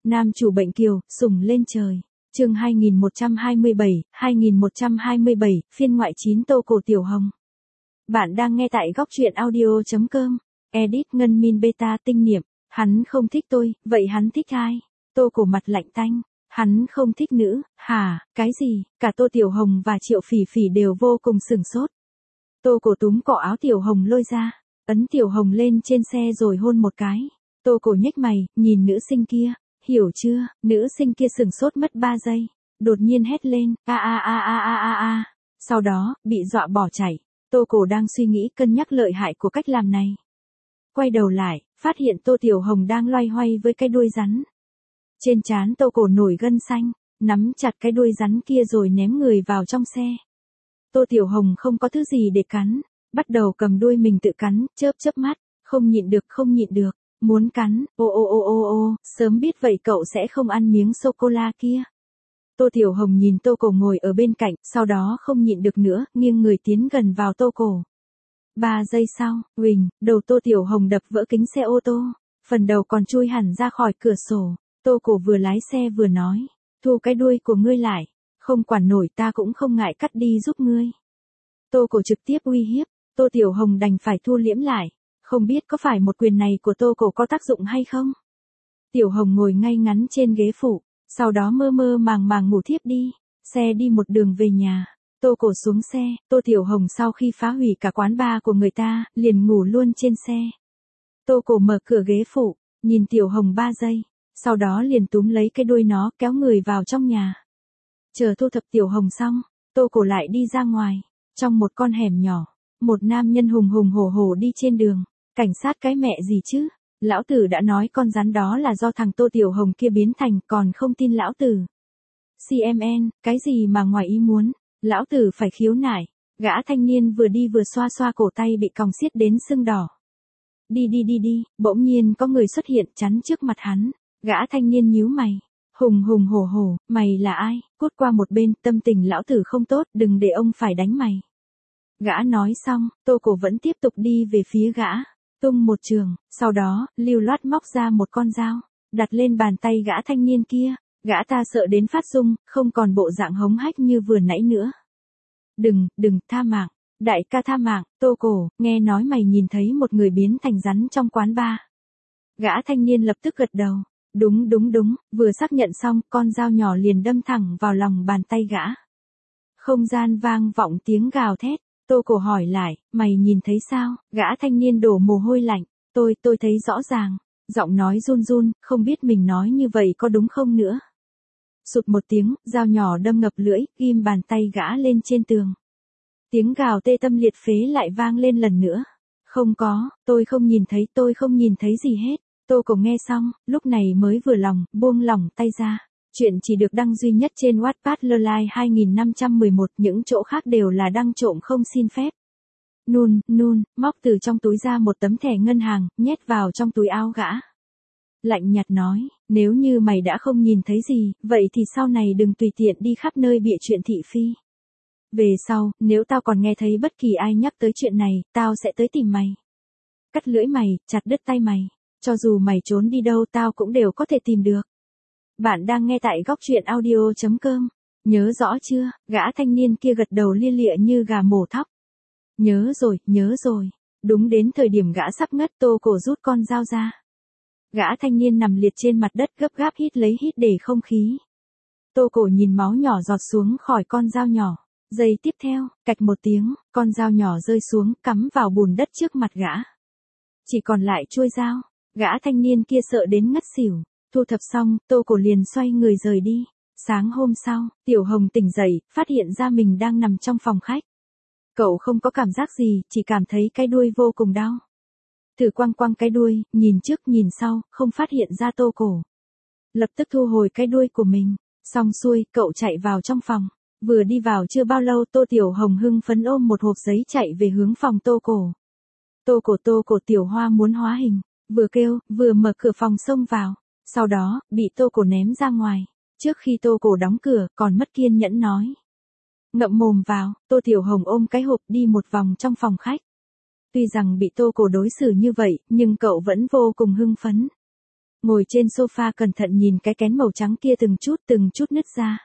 Nam chủ bệnh kiều, sủng lên trời. Chương 2127, phiên ngoại 9 Tô Cổ Tiểu Hồng. Bạn đang nghe tại góc truyện audio.com. Edit Ngân Min Beta tinh niệm. Hắn không thích tôi, vậy hắn thích ai? Tô Cổ mặt lạnh tanh. Hắn không thích nữ, hả, cái gì? Cả Tô Tiểu Hồng và Triệu Phỉ Phỉ đều vô cùng sửng sốt. Tô Cổ túm cọ áo Tiểu Hồng lôi ra, ấn Tiểu Hồng lên trên xe rồi hôn một cái. Tô Cổ nhếch mày, nhìn nữ sinh kia, hiểu chưa? Nữ sinh kia sửng sốt mất 3 giây, đột nhiên hét lên, a. Sau đó, bị dọa bỏ chạy. Tô Cổ đang suy nghĩ cân nhắc lợi hại của cách làm này. Quay đầu lại, phát hiện Tô Tiểu Hồng đang loay hoay với cái đuôi rắn. Trên trán Tô Cổ nổi gân xanh, nắm chặt cái đuôi rắn kia rồi ném người vào trong xe. Tô Tiểu Hồng không có thứ gì để cắn, bắt đầu cầm đuôi mình tự cắn, chớp mắt, không nhịn được, muốn cắn, ô, sớm biết vậy cậu sẽ không ăn miếng sô-cô-la kia. Tô Tiểu Hồng nhìn Tô Cổ ngồi ở bên cạnh, sau đó không nhịn được nữa, nghiêng người tiến gần vào Tô Cổ. 3 giây sau, huỳnh, đầu Tô Tiểu Hồng đập vỡ kính xe ô tô, phần đầu còn chui hẳn ra khỏi cửa sổ. Tô Cổ vừa lái xe vừa nói, thu cái đuôi của ngươi lại, không quản nổi ta cũng không ngại cắt đi giúp ngươi. Tô Cổ trực tiếp uy hiếp, Tô Tiểu Hồng đành phải thu liễm lại, không biết có phải một quyền này của Tô Cổ có tác dụng hay không. Tiểu Hồng ngồi ngay ngắn trên ghế phụ, sau đó mơ màng ngủ thiếp đi, xe đi một đường về nhà. Tô Cổ xuống xe, Tô Tiểu Hồng sau khi phá hủy cả quán bar của người ta, liền ngủ luôn trên xe. Tô Cổ mở cửa ghế phụ, nhìn Tiểu Hồng 3 giây, sau đó liền túm lấy cái đuôi nó kéo người vào trong nhà. Chờ thu thập Tiểu Hồng xong, Tô Cổ lại đi ra ngoài, trong một con hẻm nhỏ, một nam nhân hùng hổ đi trên đường. Cảnh sát cái mẹ gì chứ? Lão tử đã nói con rắn đó là do thằng Tô Tiểu Hồng kia biến thành, còn không tin lão tử. CMN, cái gì mà ngoài ý muốn? Lão tử phải khiếu nại. Gã thanh niên vừa đi vừa xoa cổ tay bị còng xiết đến sưng đỏ. Đi, bỗng nhiên có người xuất hiện chắn trước mặt hắn. Gã thanh niên nhíu mày, hùng hổ, mày là ai? Cút qua một bên, tâm tình lão tử không tốt, đừng để ông phải đánh mày. Gã nói xong, Tô Cổ vẫn tiếp tục đi về phía gã, tung một trường, sau đó, lưu loát móc ra một con dao, đặt lên bàn tay gã thanh niên kia. Gã ta sợ đến phát run, không còn bộ dạng hống hách như vừa nãy nữa. Đừng, tha mạng, đại ca tha mạng. Tô Cổ, nghe nói mày nhìn thấy một người biến thành rắn trong quán bar. Gã thanh niên lập tức gật đầu. Đúng, vừa xác nhận xong, con dao nhỏ liền đâm thẳng vào lòng bàn tay gã. Không gian vang vọng tiếng gào thét. Tô Cổ hỏi lại, mày nhìn thấy sao? Gã thanh niên đổ mồ hôi lạnh. Tôi thấy rõ ràng. Giọng nói run, không biết mình nói như vậy có đúng không nữa. Sụt một tiếng, dao nhỏ đâm ngập lưỡi, ghim bàn tay gã lên trên tường. Tiếng gào tê tâm liệt phế lại vang lên lần nữa. Không có, tôi không nhìn thấy gì hết. Tô Cổ nghe xong, lúc này mới vừa lòng, buông lỏng tay ra. Chuyện chỉ được đăng duy nhất trên Wattpad Lolai 2511, những chỗ khác đều là đăng trộm không xin phép. Nun, móc từ trong túi ra một tấm thẻ ngân hàng, nhét vào trong túi áo gã. Lạnh nhạt nói, nếu như mày đã không nhìn thấy gì, vậy thì sau này đừng tùy tiện đi khắp nơi bịa chuyện thị phi. Về sau, nếu tao còn nghe thấy bất kỳ ai nhắc tới chuyện này, tao sẽ tới tìm mày. Cắt lưỡi mày, chặt đứt tay mày. Cho dù mày trốn đi đâu tao cũng đều có thể tìm được. Bạn đang nghe tại góc truyện audio.com. Nhớ rõ chưa? Gã thanh niên kia gật đầu lia lịa như gà mổ thóc. Nhớ rồi. Đúng đến thời điểm gã sắp ngất, Tô Cổ rút con dao ra. Gã thanh niên nằm liệt trên mặt đất gấp gáp hít để không khí. Tô Cổ nhìn máu nhỏ giọt xuống khỏi con dao nhỏ. Giây tiếp theo, cạch một tiếng, con dao nhỏ rơi xuống, cắm vào bùn đất trước mặt gã. Chỉ còn lại chuôi dao. Gã thanh niên kia sợ đến ngất xỉu. Thu thập xong, Tô Cổ liền xoay người rời đi. Sáng hôm sau, Tiểu Hồng tỉnh dậy, phát hiện ra mình đang nằm trong phòng khách. Cậu không có cảm giác gì, chỉ cảm thấy cái đuôi vô cùng đau. Thử quăng cái đuôi, nhìn trước nhìn sau, không phát hiện ra Tô Cổ. Lập tức thu hồi cái đuôi của mình. Xong xuôi, cậu chạy vào trong phòng. Vừa đi vào chưa bao lâu, Tô Tiểu Hồng hưng phấn ôm một hộp giấy chạy về hướng phòng Tô Cổ. Tô Cổ tiểu hoa muốn hóa hình. Vừa kêu, vừa mở cửa phòng xông vào. Sau đó, bị Tô Cổ ném ra ngoài. Trước khi Tô Cổ đóng cửa, còn mất kiên nhẫn nói. Ngậm mồm vào. Tô Tiểu Hồng ôm cái hộp đi một vòng trong phòng khách. Tuy rằng bị Tô Cổ đối xử như vậy, nhưng cậu vẫn vô cùng hưng phấn. Ngồi trên sofa cẩn thận nhìn cái kén màu trắng kia từng chút nứt ra.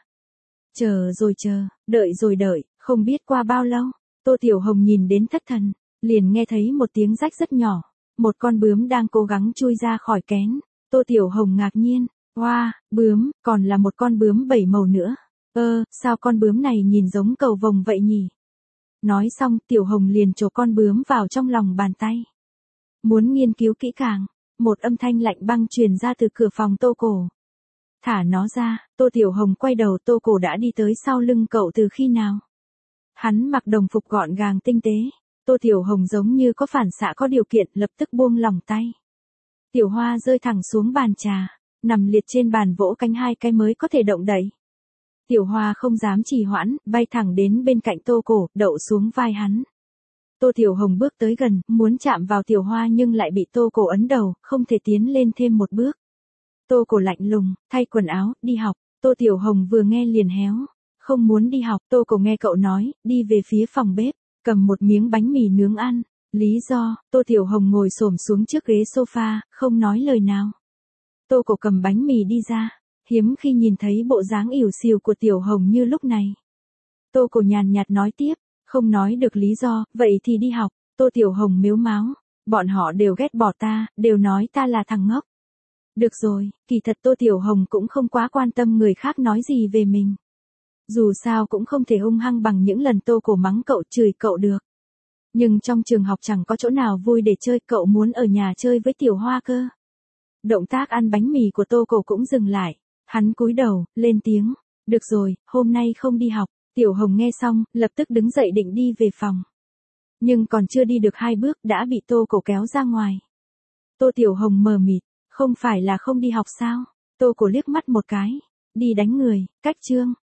Chờ rồi chờ, đợi rồi đợi, không biết qua bao lâu, Tô Tiểu Hồng nhìn đến thất thần, liền nghe thấy một tiếng rách rất nhỏ. Một con bướm đang cố gắng chui ra khỏi kén. Tô Tiểu Hồng ngạc nhiên, wow, bướm, còn là một con bướm 7 màu nữa. Sao con bướm này nhìn giống cầu vồng vậy nhỉ? Nói xong Tiểu Hồng liền chộp con bướm vào trong lòng bàn tay. Muốn nghiên cứu kỹ càng, một âm thanh lạnh băng truyền ra từ cửa phòng Tô Cổ. Thả nó ra, Tô Tiểu Hồng quay đầu, Tô Cổ đã đi tới sau lưng cậu từ khi nào? Hắn mặc đồng phục gọn gàng tinh tế. Tô Tiểu Hồng giống như có phản xạ có điều kiện lập tức buông lỏng tay. Tiểu Hoa rơi thẳng xuống bàn trà, nằm liệt trên bàn vỗ cánh 2 cái mới có thể động đậy. Tiểu Hoa không dám trì hoãn, bay thẳng đến bên cạnh Tô Cổ, đậu xuống vai hắn. Tô Tiểu Hồng bước tới gần, muốn chạm vào Tiểu Hoa nhưng lại bị Tô Cổ ấn đầu, không thể tiến lên thêm một bước. Tô Cổ lạnh lùng, thay quần áo, đi học. Tô Tiểu Hồng vừa nghe liền héo. Không muốn đi học. Tô Cổ nghe cậu nói, đi về phía phòng bếp, cầm một miếng bánh mì nướng ăn. Lý do, Tô Tiểu Hồng ngồi xổm xuống trước ghế sofa, không nói lời nào. Tô Cổ cầm bánh mì đi ra, hiếm khi nhìn thấy bộ dáng ỉu xìu của Tiểu Hồng như lúc này. Tô Cổ nhàn nhạt nói tiếp, không nói được lý do, vậy thì đi học. Tô Tiểu Hồng mếu máo, bọn họ đều ghét bỏ ta, đều nói ta là thằng ngốc. Được rồi, kỳ thật Tô Tiểu Hồng cũng không quá quan tâm người khác nói gì về mình. Dù sao cũng không thể hung hăng bằng những lần Tô Cổ mắng cậu, chửi cậu được. Nhưng trong trường học chẳng có chỗ nào vui để chơi, cậu muốn ở nhà chơi với Tiểu Hoa cơ. Động tác ăn bánh mì của Tô Cổ cũng dừng lại. Hắn cúi đầu, lên tiếng. Được rồi, hôm nay không đi học. Tiểu Hồng nghe xong, lập tức đứng dậy định đi về phòng. Nhưng còn chưa đi được 2 bước đã bị Tô Cổ kéo ra ngoài. Tô Tiểu Hồng mờ mịt, không phải là không đi học sao? Tô Cổ liếc mắt một cái. Đi đánh người, cách chương.